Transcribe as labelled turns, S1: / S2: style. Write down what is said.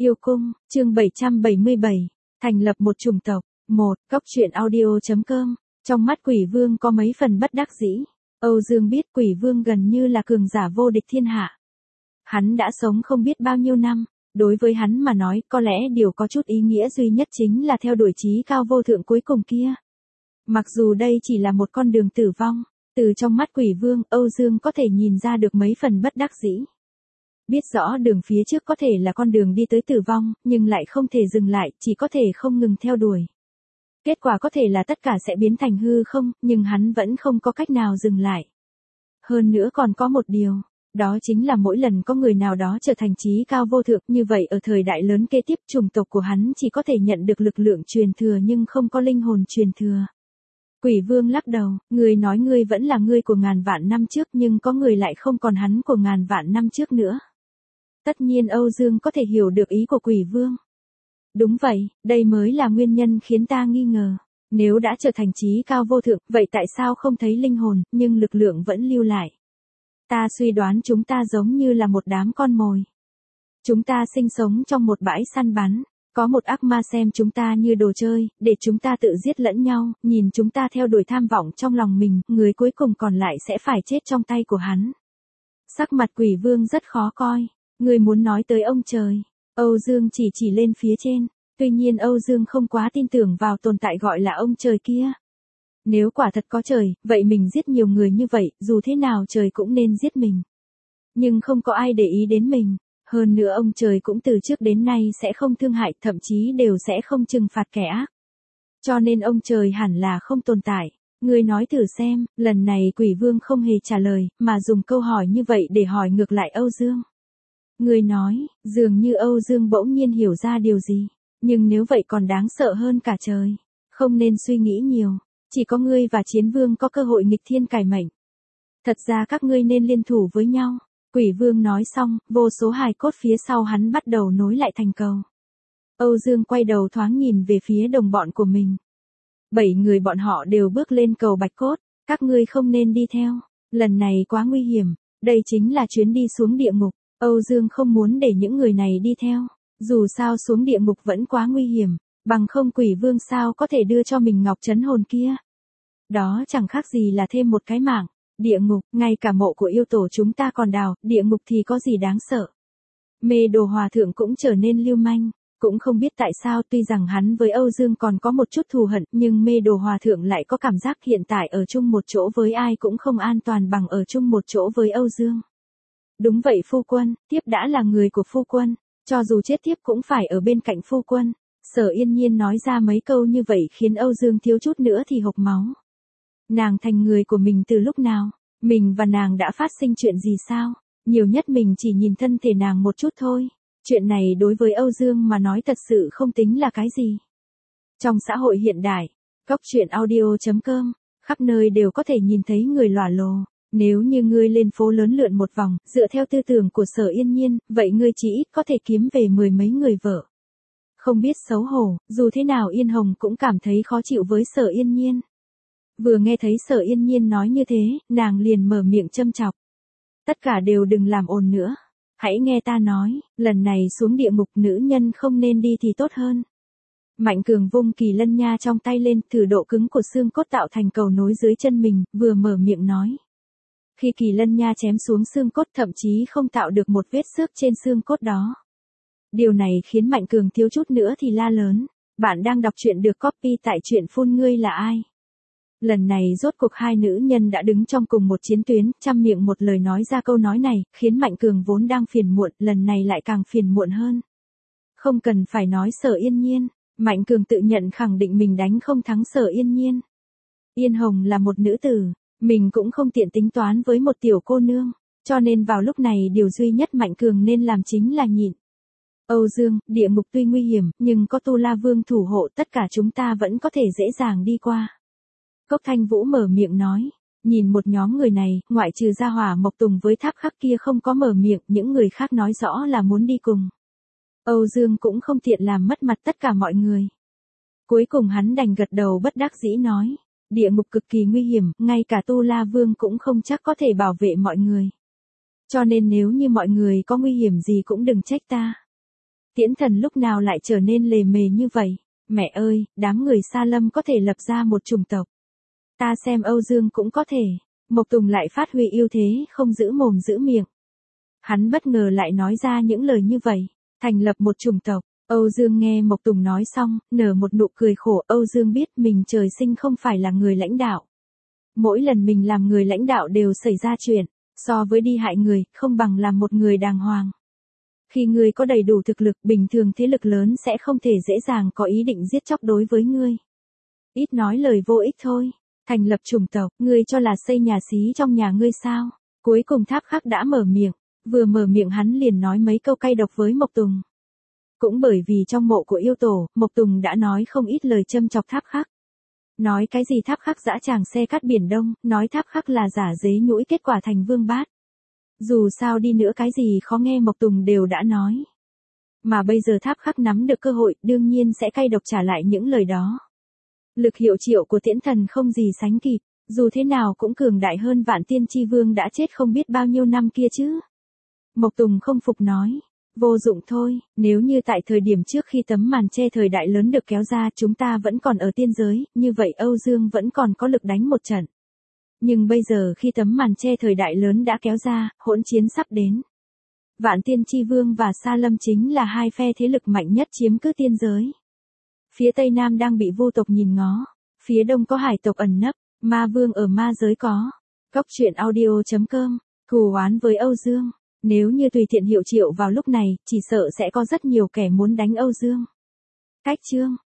S1: Yêu cung, chương 777, thành lập một chủng tộc. 1. Góc truyện audio.com. Trong mắt Quỷ Vương có mấy phần bất đắc dĩ. Âu Dương biết Quỷ Vương gần như là cường giả vô địch thiên hạ. Hắn đã sống không biết bao nhiêu năm, đối với hắn mà nói có lẽ điều có chút ý nghĩa duy nhất chính là theo đuổi chí cao vô thượng cuối cùng kia. Mặc dù đây chỉ là một con đường tử vong, từ trong mắt Quỷ Vương, Âu Dương có thể nhìn ra được mấy phần bất đắc dĩ. Biết rõ đường phía trước có thể là con đường đi tới tử vong, nhưng lại không thể dừng lại, chỉ có thể không ngừng theo đuổi. Kết quả có thể là tất cả sẽ biến thành hư không, nhưng hắn vẫn không có cách nào dừng lại. Hơn nữa còn có một điều, đó chính là mỗi lần có người nào đó trở thành chí cao vô thượng, như vậy ở thời đại lớn kế tiếp chủng tộc của hắn chỉ có thể nhận được lực lượng truyền thừa nhưng không có linh hồn truyền thừa. Quỷ Vương lắc đầu, người nói ngươi vẫn là ngươi của ngàn vạn năm trước nhưng có người lại không còn hắn của ngàn vạn năm trước nữa. Tất nhiên Âu Dương có thể hiểu được ý của Quỷ Vương. Đúng vậy, đây mới là nguyên nhân khiến ta nghi ngờ. Nếu đã trở thành chí cao vô thượng, vậy tại sao không thấy linh hồn, nhưng lực lượng vẫn lưu lại? Ta suy đoán chúng ta giống như là một đám con mồi. Chúng ta sinh sống trong một bãi săn bắn. Có một ác ma xem chúng ta như đồ chơi, để chúng ta tự giết lẫn nhau, nhìn chúng ta theo đuổi tham vọng trong lòng mình, người cuối cùng còn lại sẽ phải chết trong tay của hắn. Sắc mặt Quỷ Vương rất khó coi. Người muốn nói tới ông trời. Âu Dương chỉ lên phía trên. Tuy nhiên Âu Dương không quá tin tưởng vào tồn tại gọi là ông trời kia. Nếu quả thật có trời, vậy mình giết nhiều người như vậy, dù thế nào trời cũng nên giết mình. Nhưng không có ai để ý đến mình. Hơn nữa ông trời cũng từ trước đến nay sẽ không thương hại, thậm chí đều sẽ không trừng phạt kẻ ác. Cho nên ông trời hẳn là không tồn tại. Ngươi nói thử xem, lần này Quỷ Vương không hề trả lời, mà dùng câu hỏi như vậy để hỏi ngược lại Âu Dương. Ngươi nói, dường như Âu Dương bỗng nhiên hiểu ra điều gì. Nhưng nếu vậy còn đáng sợ hơn cả trời. Không nên suy nghĩ nhiều. Chỉ có ngươi và Chiến Vương có cơ hội nghịch thiên cải mệnh. Thật ra các ngươi nên liên thủ với nhau. Quỷ Vương nói xong, vô số hài cốt phía sau hắn bắt đầu nối lại thành cầu. Âu Dương quay đầu thoáng nhìn về phía đồng bọn của mình. 7 người bọn họ đều bước lên cầu bạch cốt. Các ngươi không nên đi theo. Lần này quá nguy hiểm. Đây chính là chuyến đi xuống địa ngục. Âu Dương không muốn để những người này đi theo. Dù sao xuống địa ngục vẫn quá nguy hiểm. Bằng không Quỷ Vương sao có thể đưa cho mình ngọc trấn hồn kia. Đó chẳng khác gì là thêm một cái mạng. Địa ngục, ngay cả mộ của yêu tổ chúng ta còn đào, địa ngục thì có gì đáng sợ. Mê Đồ Hòa Thượng cũng trở nên lưu manh. Cũng không biết tại sao tuy rằng hắn với Âu Dương còn có một chút thù hận, nhưng Mê Đồ Hòa Thượng lại có cảm giác hiện tại ở chung một chỗ với ai cũng không an toàn bằng ở chung một chỗ với Âu Dương. Đúng vậy phu quân, tiếp đã là người của phu quân, cho dù chết tiếp cũng phải ở bên cạnh phu quân. Sở Yên Nhiên nói ra mấy câu như vậy khiến Âu Dương thiếu chút nữa thì hộc máu. Nàng thành người của mình từ lúc nào? Mình và nàng đã phát sinh chuyện gì sao? Nhiều nhất mình chỉ nhìn thân thể nàng một chút thôi. Chuyện này đối với Âu Dương mà nói thật sự không tính là cái gì. Trong xã hội hiện đại, góc truyện audio.com, khắp nơi đều có thể nhìn thấy người lỏa lồ. Nếu như ngươi lên phố lớn lượn một vòng, dựa theo tư tưởng của Sở Yên Nhiên, vậy ngươi chỉ ít có thể kiếm về 10 mấy người vợ. Không biết xấu hổ, dù thế nào Yên Hồng cũng cảm thấy khó chịu với Sở Yên Nhiên. Vừa nghe thấy Sở Yên Nhiên nói như thế, nàng liền mở miệng châm chọc. Tất cả đều đừng làm ồn nữa. Hãy nghe ta nói, lần này xuống địa ngục nữ nhân không nên đi thì tốt hơn. Mạnh Cường vung Kỳ Lân Nha trong tay lên, thử độ cứng của xương cốt tạo thành cầu nối dưới chân mình, vừa mở miệng nói. Khi Kỳ Lân Nha chém xuống xương cốt thậm chí không tạo được một vết xước trên xương cốt đó. Điều này khiến Mạnh Cường thiếu chút nữa thì la lớn. Bạn đang đọc truyện được copy tại truyện phun ngươi là ai? Lần này rốt cuộc hai nữ nhân đã đứng trong cùng một chiến tuyến, trăm miệng một lời nói ra câu nói này, khiến Mạnh Cường vốn đang phiền muộn, lần này lại càng phiền muộn hơn. Không cần phải nói Sở Yên Nhiên, Mạnh Cường tự nhận khẳng định mình đánh không thắng Sở Yên Nhiên. Yên Hồng là một nữ tử, mình cũng không tiện tính toán với một tiểu cô nương, cho nên vào lúc này điều duy nhất Mạnh Cường nên làm chính là nhịn. Âu Dương, địa ngục tuy nguy hiểm, nhưng có Tu La Vương thủ hộ tất cả chúng ta vẫn có thể dễ dàng đi qua. Cốc Thanh Vũ mở miệng nói, nhìn một nhóm người này, ngoại trừ Gia Hỏa Mộc Tùng với Tháp Khắc kia không có mở miệng, những người khác nói rõ là muốn đi cùng. Âu Dương cũng không tiện làm mất mặt tất cả mọi người. Cuối cùng hắn đành gật đầu bất đắc dĩ nói, địa ngục cực kỳ nguy hiểm, ngay cả Tu La Vương cũng không chắc có thể bảo vệ mọi người. Cho nên nếu như mọi người có nguy hiểm gì cũng đừng trách ta. Tiễn Thần lúc nào lại trở nên lề mề như vậy? Mẹ ơi, đám người Sa Lâm có thể lập ra một chủng tộc. Ta xem Âu Dương cũng có thể. Mộc Tùng lại phát huy ưu thế, không giữ mồm giữ miệng. Hắn bất ngờ lại nói ra những lời như vậy. Thành lập một chủng tộc. Âu Dương nghe Mộc Tùng nói xong, nở một nụ cười khổ. Âu Dương biết mình trời sinh không phải là người lãnh đạo. Mỗi lần mình làm người lãnh đạo đều xảy ra chuyện. So với đi hại người, không bằng làm một người đàng hoàng. Khi ngươi có đầy đủ thực lực, bình thường thế lực lớn sẽ không thể dễ dàng có ý định giết chóc đối với ngươi. Ít nói lời vô ích thôi. Thành lập chủng tộc, ngươi cho là xây nhà xí trong nhà ngươi sao? Cuối cùng Tháp Khắc đã mở miệng. Vừa mở miệng hắn liền nói mấy câu cay độc với Mộc Tùng. Cũng bởi vì trong mộ của yêu tổ, Mộc Tùng đã nói không ít lời châm chọc Tháp Khắc. Nói cái gì Tháp Khắc dã tràng xe cát biển đông, nói Tháp Khắc là giả dế nhũi kết quả thành vương bát. Dù sao đi nữa cái gì khó nghe Mộc Tùng đều đã nói. Mà bây giờ Tháp Khắc nắm được cơ hội, đương nhiên sẽ cay độc trả lại những lời đó. Lực hiệu triệu của Tiễn Thần không gì sánh kịp, dù thế nào cũng cường đại hơn Vạn Tiên Chi Vương đã chết không biết bao nhiêu năm kia chứ. Mộc Tùng không phục nói, vô dụng thôi, nếu như tại thời điểm trước khi tấm màn che thời đại lớn được kéo ra chúng ta vẫn còn ở tiên giới, như vậy Âu Dương vẫn còn có lực đánh một trận. Nhưng bây giờ khi tấm màn che thời đại lớn đã kéo ra, hỗn chiến sắp đến. Vạn Tiên Chi Vương và Sa Lâm chính là hai phe thế lực mạnh nhất chiếm cứ tiên giới. Phía Tây Nam đang bị Vu tộc nhìn ngó, phía Đông có hải tộc ẩn nấp, Ma Vương ở ma giới có. Cốc truyện audio.com, thù oán với Âu Dương. Nếu như tùy tiện hiệu triệu vào lúc này, chỉ sợ sẽ có rất nhiều kẻ muốn đánh Âu Dương. Cách chương